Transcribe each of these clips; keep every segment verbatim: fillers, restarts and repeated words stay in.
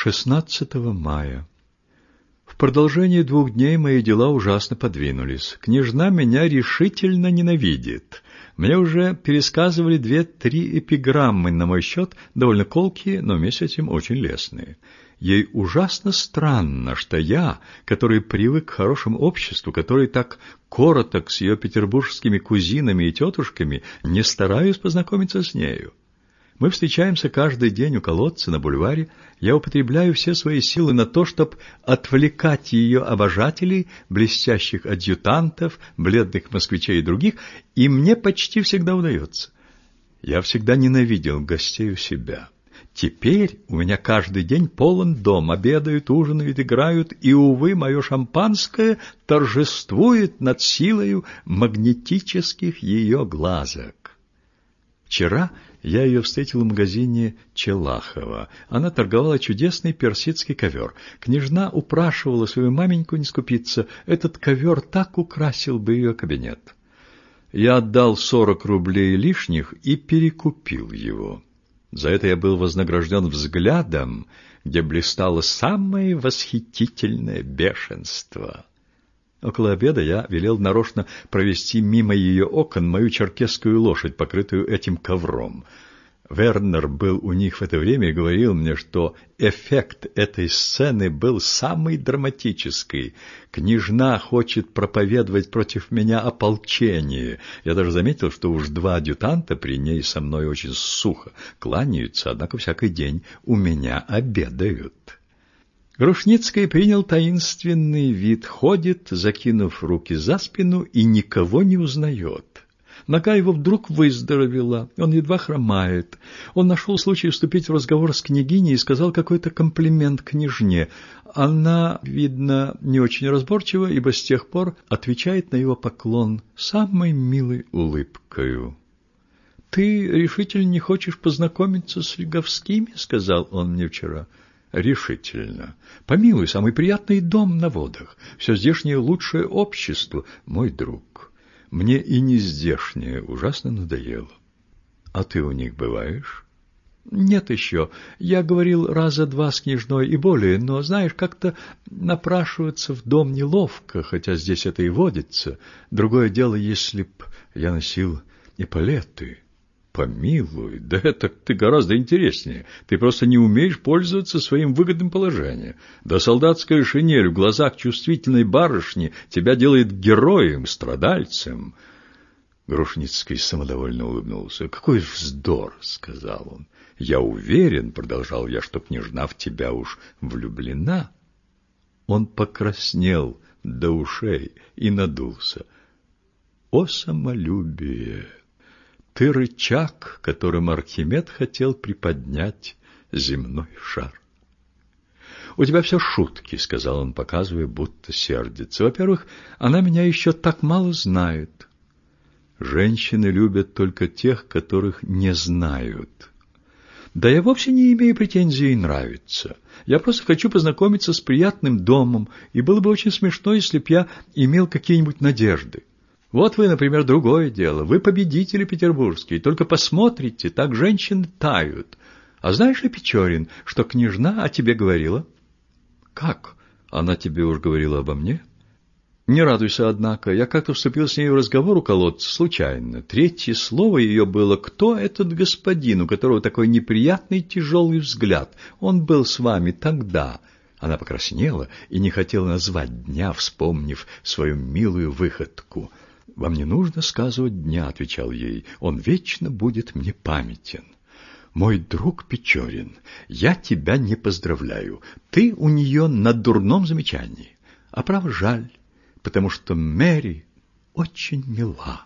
шестнадцатого мая. В продолжении двух дней мои дела ужасно подвинулись. Княжна меня решительно ненавидит. Мне уже пересказывали две-три эпиграммы на мой счет, довольно колкие, но вместе с этим очень лестные. Ей ужасно странно, что я, который привык к хорошему обществу, который так короток с ее петербургскими кузинами и тетушками, не стараюсь познакомиться с нею. Мы встречаемся каждый день у колодца на бульваре. Я употребляю все свои силы на то, чтобы отвлекать ее обожателей, блестящих адъютантов, бледных москвичей и других, и мне почти всегда удается. Я всегда ненавидел гостей у себя. Теперь у меня каждый день полон дом, обедают, ужинают, играют, и, увы, мое шампанское торжествует над силою магнетических ее глазок. Вчера я ее встретил в магазине Челахова. Она торговала чудесный персидский ковер. Княжна упрашивала свою маменьку не скупиться. Этот ковер так украсил бы ее кабинет. Я отдал сорок рублей лишних и перекупил его. За это я был вознагражден взглядом, где блистало самое восхитительное бешенство. Около обеда я велел нарочно провести мимо ее окон мою черкесскую лошадь, покрытую этим ковром. Вернер был у них в это время и говорил мне, что эффект этой сцены был самый драматический. Княжна хочет проповедовать против меня ополчение. Я даже заметил, что уж два адъютанта при ней со мной очень сухо кланяются, однако всякий день у меня обедают. Грушницкий принял таинственный вид, ходит, закинув руки за спину, и никого не узнает. Нога его вдруг выздоровела, он едва хромает. Он нашел случай вступить в разговор с княгиней и сказал какой-то комплимент княжне. Она, видно, не очень разборчива, ибо с тех пор отвечает на его поклон самой милой улыбкою. — Ты решительно не хочешь познакомиться с Лиговскими? — сказал он мне вчера. — Решительно. Помилуй, самый приятный дом на водах. Все здешнее лучшее общество, мой друг. Мне и не здешнее ужасно надоело. А ты у них бываешь? Нет еще. Я говорил раза два с княжной и более, но, знаешь, как-то напрашиваться в дом неловко, хотя здесь это и водится. Другое дело, если б я носил эполеты. Помилуй, да это ты гораздо интереснее. Ты просто не умеешь пользоваться своим выгодным положением. Да солдатская шинель в глазах чувствительной барышни тебя делает героем, страдальцем. Грушницкий самодовольно улыбнулся. — Какой вздор, — сказал он. — Я уверен, — продолжал я, — что княжна в тебя уж влюблена. Он покраснел до ушей и надулся. — О, самолюбие! Ты рычаг, которым Архимед хотел приподнять земной шар. — У тебя все шутки, — сказал он, показывая, будто сердится. — Во-первых, она меня еще так мало знает. Женщины любят только тех, которых не знают. Да я вовсе не имею претензий нравиться. Я просто хочу познакомиться с приятным домом, и было бы очень смешно, если б я имел какие-нибудь надежды. Вот вы, например, другое дело. Вы победители петербургские. Только посмотрите, так женщины тают. А знаешь ли, Печорин, что княжна о тебе говорила? Как? Она тебе уж говорила обо мне? Не радуйся, однако. Я как-то вступил с ней в разговор у колодца случайно. Третье слово ее было: кто этот господин, у которого такой неприятный тяжелый взгляд? Он был с вами тогда. Она покраснела и не хотела назвать дня, вспомнив свою милую выходку. «Вам не нужно сказывать дня», — отвечал ей, — «он вечно будет мне памятен». «Мой друг Печорин, я тебя не поздравляю. Ты у нее на дурном замечании. А право жаль, потому что Мэри очень мила».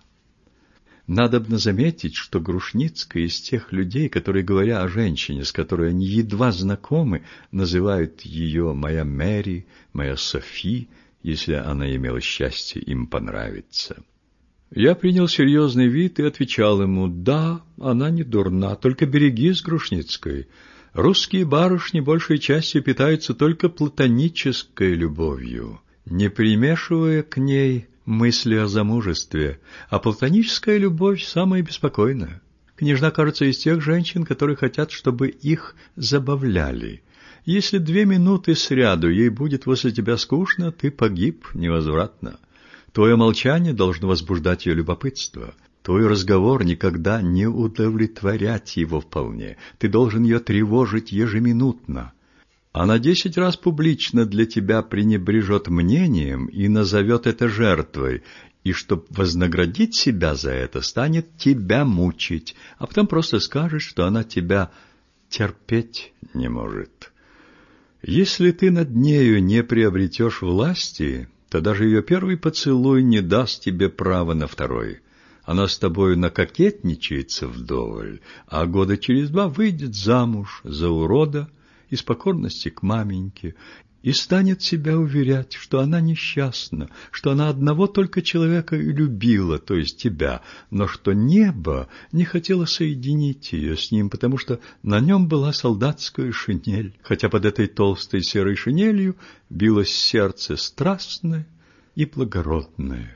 Надобно заметить, что Грушницкая из тех людей, которые, говоря о женщине, с которой они едва знакомы, называют ее «моя Мэри», «моя Софи», если она имела счастье им понравиться. Я принял серьезный вид и отвечал ему: «Да, она не дурна, только берегись, Грушницкой. Русские барышни большей частью питаются только платонической любовью, не примешивая к ней мысли о замужестве, а платоническая любовь самая беспокойная. Княжна, кажется, из тех женщин, которые хотят, чтобы их забавляли. Если две минуты сряду ей будет возле тебя скучно, ты погиб невозвратно. Твое молчание должно возбуждать ее любопытство. Твой разговор никогда не удовлетворять его вполне. Ты должен ее тревожить ежеминутно. Она десять раз публично для тебя пренебрежет мнением и назовет это жертвой, и, чтоб вознаградить себя за это, станет тебя мучить, а потом просто скажет, что она тебя терпеть не может. Если ты над нею не приобретешь власти, то даже ее первый поцелуй не даст тебе права на второй. Она с тобою накокетничается вдоволь, а года через два выйдет замуж за урода из покорности к маменьке и станет себя уверять, что она несчастна, что она одного только человека и любила, то есть тебя, но что небо не хотело соединить ее с ним, потому что на нем была солдатская шинель, хотя под этой толстой серой шинелью билось сердце страстное и благородное.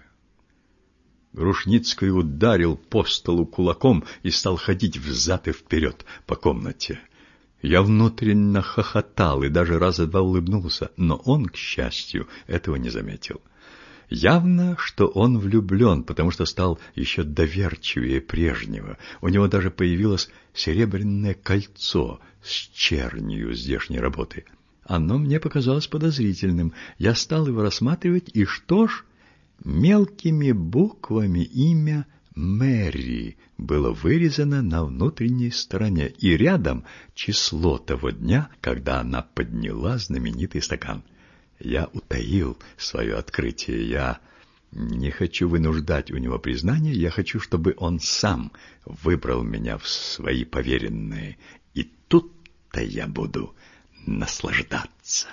Грушницкий ударил по столу кулаком и стал ходить взад и вперед по комнате. Я внутренне хохотал и даже раза два улыбнулся, но он, к счастью, этого не заметил. Явно, что он влюблен, потому что стал еще доверчивее прежнего. У него даже появилось серебряное кольцо с чернью здешней работы. Оно мне показалось подозрительным. Я стал его рассматривать, и что ж, мелкими буквами имя Мэри было вырезано на внутренней стороне, и рядом число того дня, когда она подняла знаменитый стакан. Я утаил свое открытие. Я не хочу вынуждать у него признания, я хочу, чтобы он сам выбрал меня в свои поверенные, и тут-то я буду наслаждаться.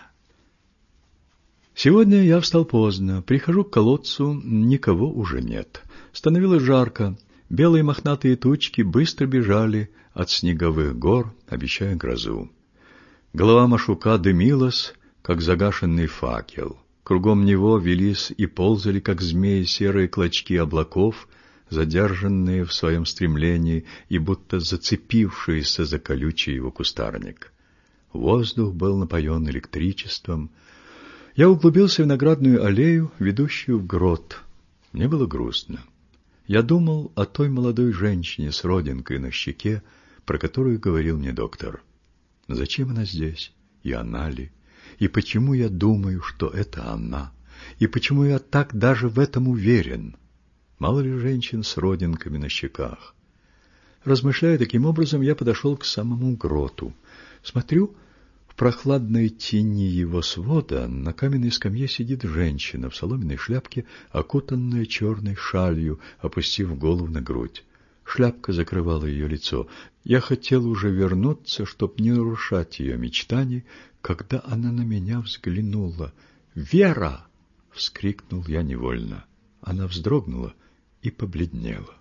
Сегодня я встал поздно, прихожу к колодцу, никого уже нет. Становилось жарко, белые мохнатые тучки быстро бежали от снеговых гор, обещая грозу. Голова Машука дымилась, как загашенный факел. Кругом него велись и ползали, как змеи, серые клочки облаков, задержанные в своем стремлении и будто зацепившиеся за колючий его кустарник. Воздух был напоен электричеством. Я углубился в виноградную аллею, ведущую в грот. Мне было грустно. Я думал о той молодой женщине с родинкой на щеке, про которую говорил мне доктор. Зачем она здесь? И она ли? И почему я думаю, что это она? И почему я так даже в этом уверен? Мало ли женщин с родинками на щеках? Размышляя таким образом, я подошел к самому гроту. Смотрю, в прохладной тени его свода на каменной скамье сидит женщина в соломенной шляпке, окутанная черной шалью, опустив голову на грудь. Шляпка закрывала ее лицо. Я хотел уже вернуться, чтоб не нарушать ее мечтаний, когда она на меня взглянула. «Вера!» — вскрикнул я невольно. Она вздрогнула и побледнела.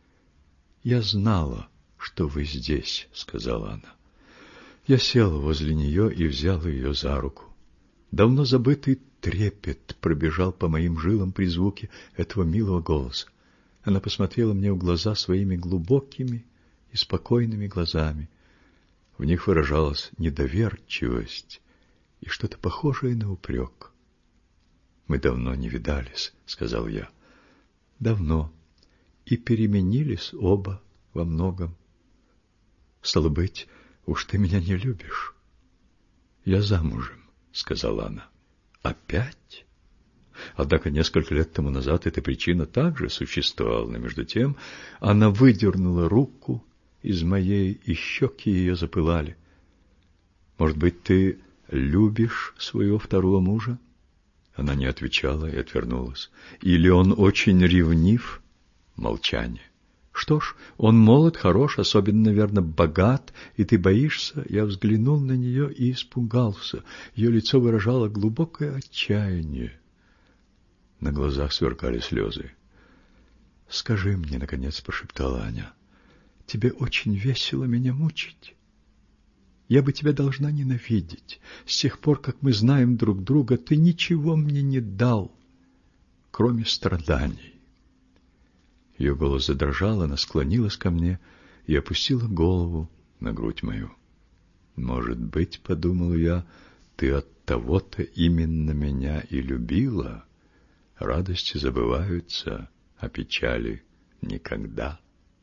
«Я знала, что вы здесь», — сказала она. Я сел возле нее и взял ее за руку. Давно забытый трепет пробежал по моим жилам при звуке этого милого голоса. Она посмотрела мне в глаза своими глубокими и спокойными глазами. В них выражалась недоверчивость и что-то похожее на упрек. «Мы давно не видались», — сказал я. «Давно. И переменились оба во многом. Стало быть, уж ты меня не любишь». «Я замужем», — сказала она. «Опять?» Однако несколько лет тому назад эта причина также существовала, но между тем она выдернула руку из моей, и щеки ее запылали. «Может быть, ты любишь своего второго мужа?» Она не отвечала и отвернулась. «Или он очень ревнив?» Молчание. «Что ж, он молод, хорош, особенно, наверное, богат, и ты боишься?» Я взглянул на нее и испугался. Ее лицо выражало глубокое отчаяние. На глазах сверкали слезы. «Скажи мне, — наконец прошептала Аня, — тебе очень весело меня мучить? Я бы тебя должна ненавидеть. С тех пор, как мы знаем друг друга, ты ничего мне не дал, кроме страданий». Ее голос задрожал, она склонилась ко мне и опустила голову на грудь мою. Может быть, подумал я, ты от того-то именно меня и любила. Радости забываются, а печали никогда.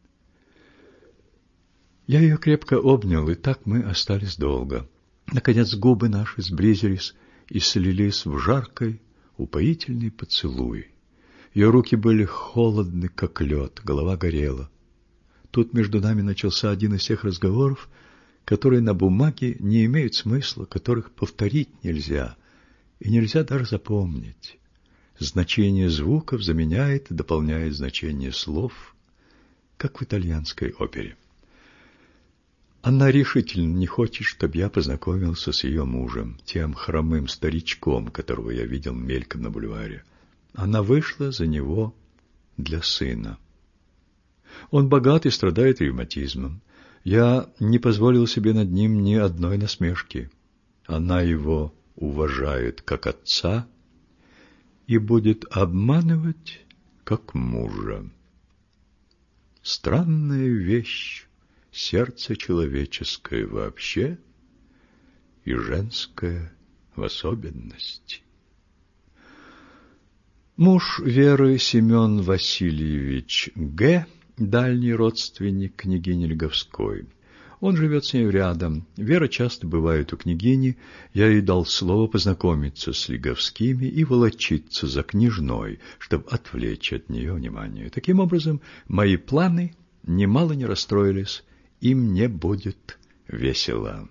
Я ее крепко обнял, и так мы остались долго. Наконец губы наши сблизились и слились в жаркой, упоительный поцелуй. Ее руки были холодны, как лед, голова горела. Тут между нами начался один из тех разговоров, которые на бумаге не имеют смысла, которых повторить нельзя, и нельзя даже запомнить. Значение звуков заменяет и дополняет значение слов, как в итальянской опере. Она решительно не хочет, чтобы я познакомился с ее мужем, тем хромым старичком, которого я видел мельком на бульваре. Она вышла за него для сына. Он богат и страдает ревматизмом. Я не позволил себе над ним ни одной насмешки. Она его уважает как отца и будет обманывать как мужа. Странная вещь, сердце человеческое вообще и женское в особенности. Муж Веры Семен Васильевич Г., дальний родственник княгини Льговской. Он живет с ней рядом. Вера часто бывает у княгини. Я ей дал слово познакомиться с Льговскими и волочиться за княжной, чтобы отвлечь от нее внимание. Таким образом, мои планы немало не расстроились, и мне будет весело.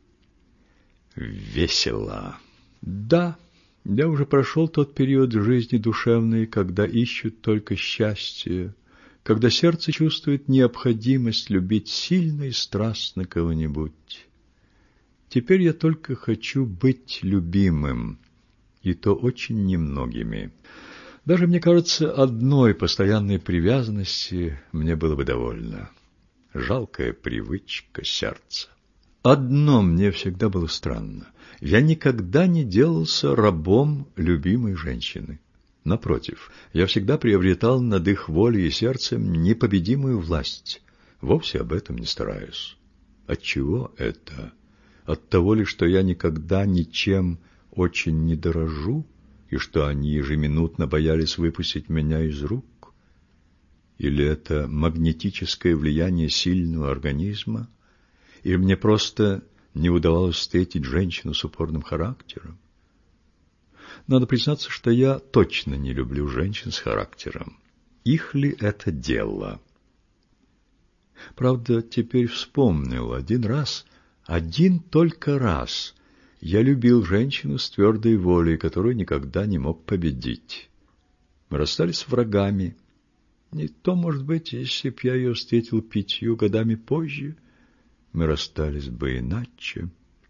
Весело. Да, я уже прошел тот период жизни душевной, когда ищут только счастье, когда сердце чувствует необходимость любить сильно и страстно кого-нибудь. Теперь я только хочу быть любимым, и то очень немногими. Даже, мне кажется, одной постоянной привязанности мне было бы довольно. Жалкая привычка сердца. Одно мне всегда было странно. Я никогда не делался рабом любимой женщины. Напротив, я всегда приобретал над их волей и сердцем непобедимую власть. Вовсе об этом не стараюсь. Отчего это? От того ли, что я никогда ничем очень не дорожу, и что они ежеминутно боялись выпустить меня из рук? Или это магнетическое влияние сильного организма? Или мне просто не удавалось встретить женщину с упорным характером? Надо признаться, что я точно не люблю женщин с характером. Их ли это дело? Правда, теперь вспомнил один раз, один только раз я любил женщину с твердой волей, которую никогда не мог победить. Мы расстались врагами. Не то, может быть, если б я ее встретил пятью годами позже, мы расстались бы иначе.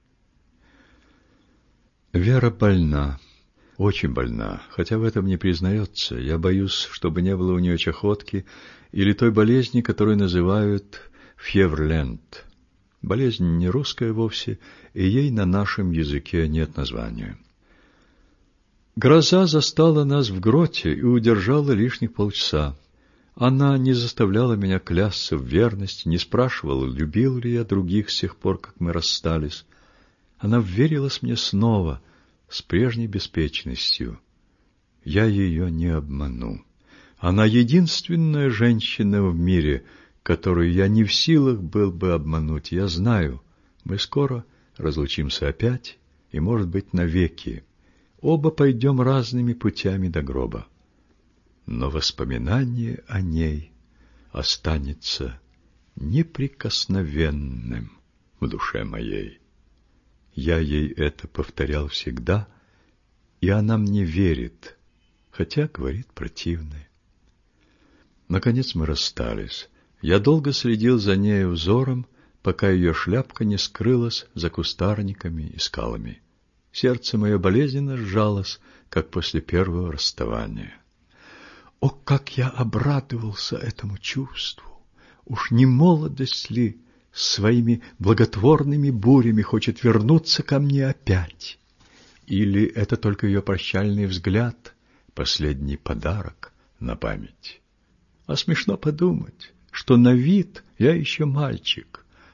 Вера больна. Очень больна, хотя в этом не признается. Я боюсь, чтобы не было у нее чахотки или той болезни, которую называют фьеврленд. Болезнь не русская вовсе, и ей на нашем языке нет названия. Гроза застала нас в гроте и удержала лишних полчаса. Она не заставляла меня клясться в верности, не спрашивала, любил ли я других с тех пор, как мы расстались. Она вверилась мне снова, с прежней беспечностью. Я ее не обману. Она единственная женщина в мире, которую я не в силах был бы обмануть. Я знаю, мы скоро разлучимся опять, и, может быть, навеки. Оба пойдем разными путями до гроба. Но воспоминание о ней останется неприкосновенным в душе моей. Я ей это повторял всегда, и она мне верит, хотя говорит противное. Наконец мы расстались. Я долго следил за нею взором, пока ее шляпка не скрылась за кустарниками и скалами. Сердце мое болезненно сжалось, как после первого расставания. О, как я обрадовался этому чувству! Уж не молодость ли своими благотворными бурями хочет вернуться ко мне опять? Или это только ее прощальный взгляд, последний подарок на память? А смешно подумать, что на вид я еще мальчик,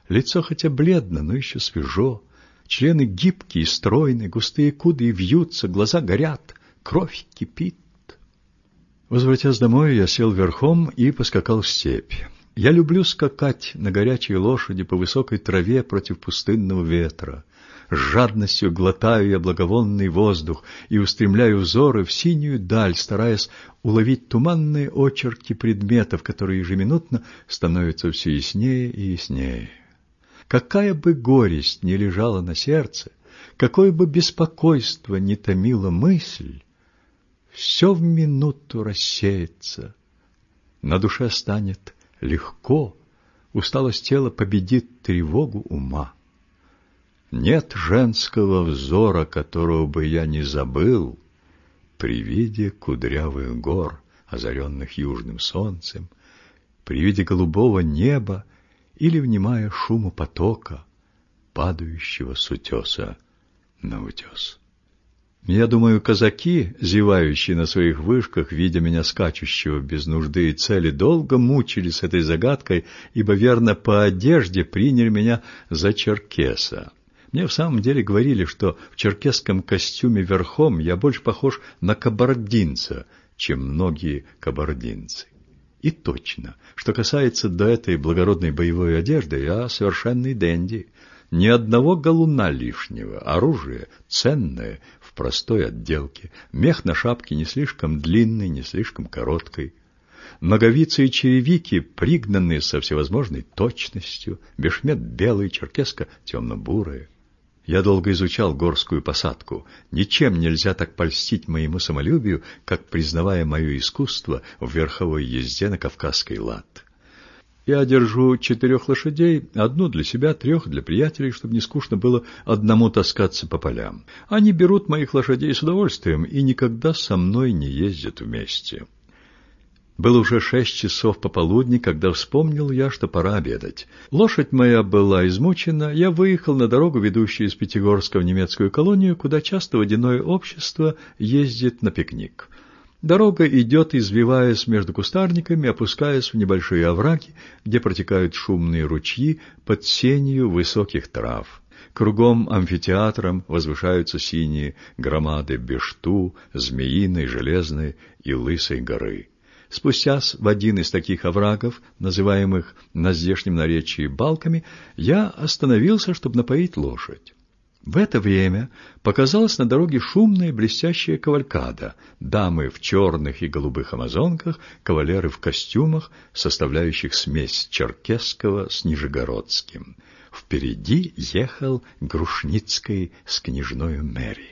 Лицо хотя бледно, но еще свежо. Члены гибкие и стройные, густые кудри вьются, глаза горят, кровь кипит. Возвратясь домой, я сел верхом и поскакал в степь. Я люблю скакать на горячей лошади по высокой траве против пустынного ветра. С жадностью глотаю я благовонный воздух и устремляю взоры в синюю даль, стараясь уловить туманные очерки предметов, которые ежеминутно становятся все яснее и яснее. Какая бы горесть ни лежала на сердце, какое бы беспокойство ни томила мысль, все в минуту рассеется. На душе станет легко, усталость тела победит тревогу ума. Нет женского взора, которого бы я не забыл при виде кудрявых гор, озаренных южным солнцем, при виде голубого неба или внимая шуму потока, падающего с утеса на утес. Я думаю, казаки, зевающие на своих вышках, видя меня скачущего без нужды и цели, долго мучились этой загадкой, ибо верно по одежде приняли меня за черкеса. Мне в самом деле говорили, что в черкесском костюме верхом я больше похож на кабардинца, чем многие кабардинцы. И точно, что касается до этой благородной боевой одежды, я совершенный денди. Ни одного галуна лишнего, оружие ценное в простой отделке, мех на шапке не слишком длинный, не слишком короткий. Ноговицы и черевики пригнанные со всевозможной точностью, бешмет белый, черкеска темно-бурая. Я долго изучал горскую посадку. Ничем нельзя так польстить моему самолюбию, как признавая мое искусство в верховой езде на кавказский лад. Я держу четырех лошадей, одну для себя, трех для приятелей, чтобы не скучно было одному таскаться по полям. Они берут моих лошадей с удовольствием и никогда со мной не ездят вместе. Было уже шесть часов пополудни, когда вспомнил я, что пора обедать. Лошадь моя была измучена, я выехал на дорогу, ведущую из Пятигорска в немецкую колонию, куда часто водяное общество ездит на пикник. Дорога идет, извиваясь между кустарниками, опускаясь в небольшие овраги, где протекают шумные ручьи под сенью высоких трав. Кругом амфитеатром возвышаются синие громады Бешту, Змеиной, Железной и Лысой горы. Спустясь в один из таких оврагов, называемых на здешнем наречии балками, я остановился, чтобы напоить лошадь. В это время показалась на дороге шумная блестящая кавалькада, дамы в черных и голубых амазонках, кавалеры в костюмах, составляющих смесь черкесского с нижегородским. Впереди ехал Грушницкий с княжною Мэри.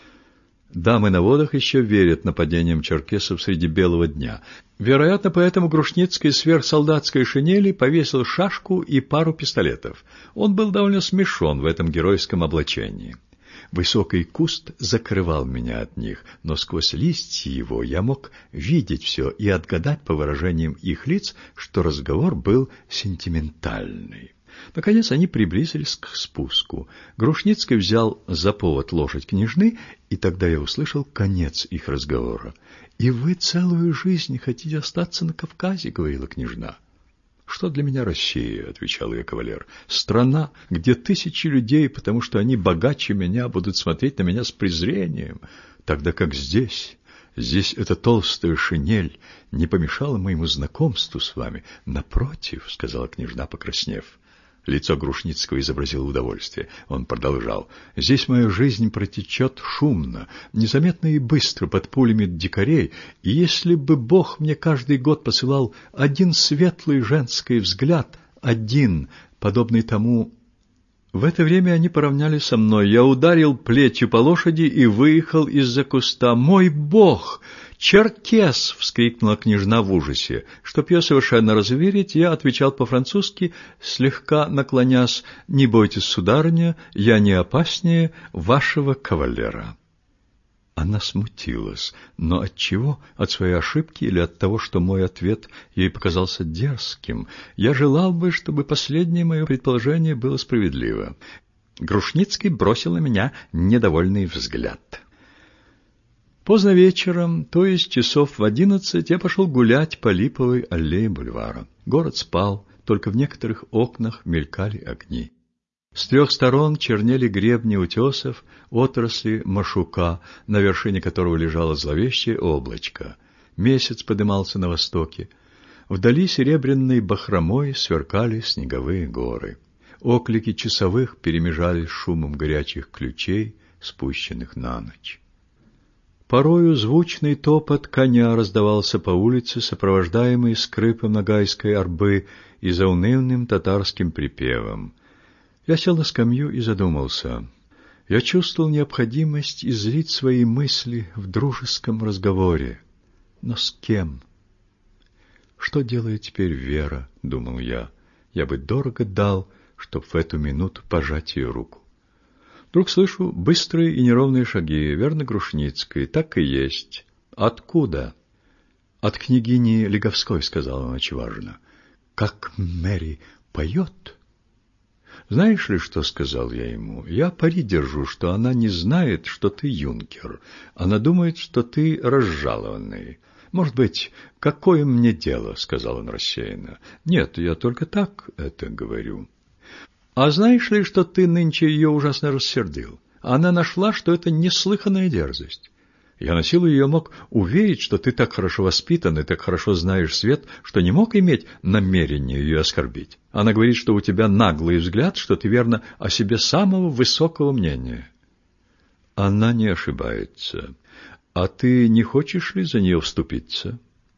Дамы на водах еще верят нападениям черкесов среди белого дня. Вероятно, поэтому Грушницкий сверх солдатской шинели повесил шашку и пару пистолетов. Он был довольно смешон в этом геройском облачении. Высокий куст закрывал меня от них, но сквозь листья его я мог видеть все и отгадать по выражениям их лиц, что разговор был сентиментальный. Наконец они приблизились к спуску. Грушницкий взял за повод лошадь княжны, и тогда я услышал конец их разговора. «И вы целую жизнь хотите остаться на Кавказе?» — говорила княжна. «Что для меня Россия?» — отвечал ее кавалер. «Страна, где тысячи людей, потому что они богаче меня, будут смотреть на меня с презрением, тогда как здесь...» Здесь эта толстая шинель не помешала моему знакомству с вами. Напротив, — сказала княжна, покраснев. Лицо Грушницкого изобразило удовольствие. Он продолжал. «Здесь моя жизнь протечет шумно, незаметно и быстро под пулями дикарей, и если бы Бог мне каждый год посылал один светлый женский взгляд, один, подобный тому...» В это время они поравнялись со мной. Я ударил плетью по лошади и выехал из-за куста. «Мой Бог! Черкес!» — вскрикнула княжна в ужасе. Чтоб ее совершенно разуверить, я отвечал по-французски, слегка наклонясь: «Не бойтесь, сударыня, я не опаснее вашего кавалера». Она смутилась, но от чего? От своей ошибки или от того, что мой ответ ей показался дерзким? Я желал бы, чтобы последнее мое предположение было справедливо. Грушницкий бросил на меня недовольный взгляд. Поздно вечером, то есть часов в одиннадцать, я пошел гулять по Липовой аллее бульвара. Город спал, только в некоторых окнах мелькали огни. С трех сторон чернели гребни утесов, отрасли машука, на вершине которого лежало зловещее облачко. Месяц подымался на востоке. Вдали серебряной бахромой сверкали снеговые горы. Оклики часовых перемежались с шумом горячих ключей, спущенных на ночь. Порою звучный топот коня раздавался по улице, сопровождаемый скрипом нагайской арбы и заунывным татарским припевом. Я сел на скамью и задумался. Я чувствовал необходимость излить свои мысли в дружеском разговоре. Но с кем? Что делает теперь Вера, думал я. Я бы дорого дал, чтоб в эту минуту пожать ее руку. Вдруг слышу быстрые и неровные шаги, верно, Грушницкой. Так и есть. Откуда? От княгини Лиговской, сказала она важно. Как Мэри поет? Знаешь ли, что сказал я ему? Я пари держу, что она не знает, что ты юнкер. Она думает, что ты разжалованный. Может быть, какое мне дело, сказал он рассеянно. Нет, я только так это говорю. А знаешь ли, что ты нынче ее ужасно рассердил? Она нашла, что это неслыханная дерзость. Я на силу ее мог уверить, что ты так хорошо воспитан и так хорошо знаешь свет, что не мог иметь намерения ее оскорбить. Она говорит, что у тебя наглый взгляд, что ты, верно, о себе самого высокого мнения. Она не ошибается. А ты не хочешь ли за нее вступиться?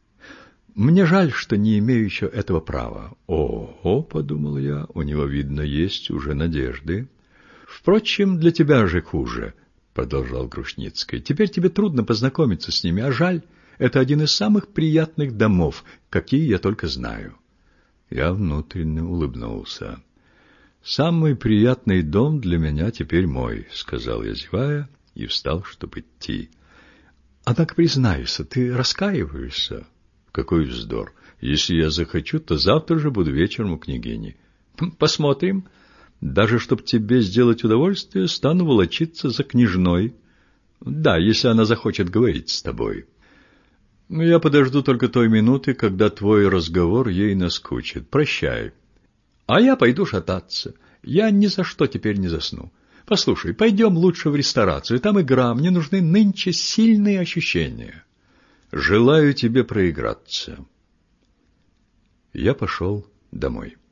Мне жаль, что не имею еще этого права. О, подумал я, у него, видно, есть уже надежды. Впрочем, для тебя же хуже, продолжал Грушницкий. Теперь тебе трудно познакомиться с ними, а жаль, это один из самых приятных домов, какие я только знаю. Я внутренне улыбнулся. Самый приятный дом для меня теперь мой, сказал я, зевая, и встал, чтобы идти. Однако, признайся, ты раскаиваешься? Какой вздор! Если я захочу, то завтра же буду вечером у княгини. Посмотрим. Даже чтоб тебе сделать удовольствие, стану волочиться за княжной. Да, если она захочет говорить с тобой. Но я подожду только той минуты, когда твой разговор ей наскучит. Прощай. А я пойду шататься. Я ни за что теперь не засну. Послушай, пойдем лучше в ресторацию. Там игра. Мне нужны нынче сильные ощущения. Желаю тебе проиграться. Я пошел домой.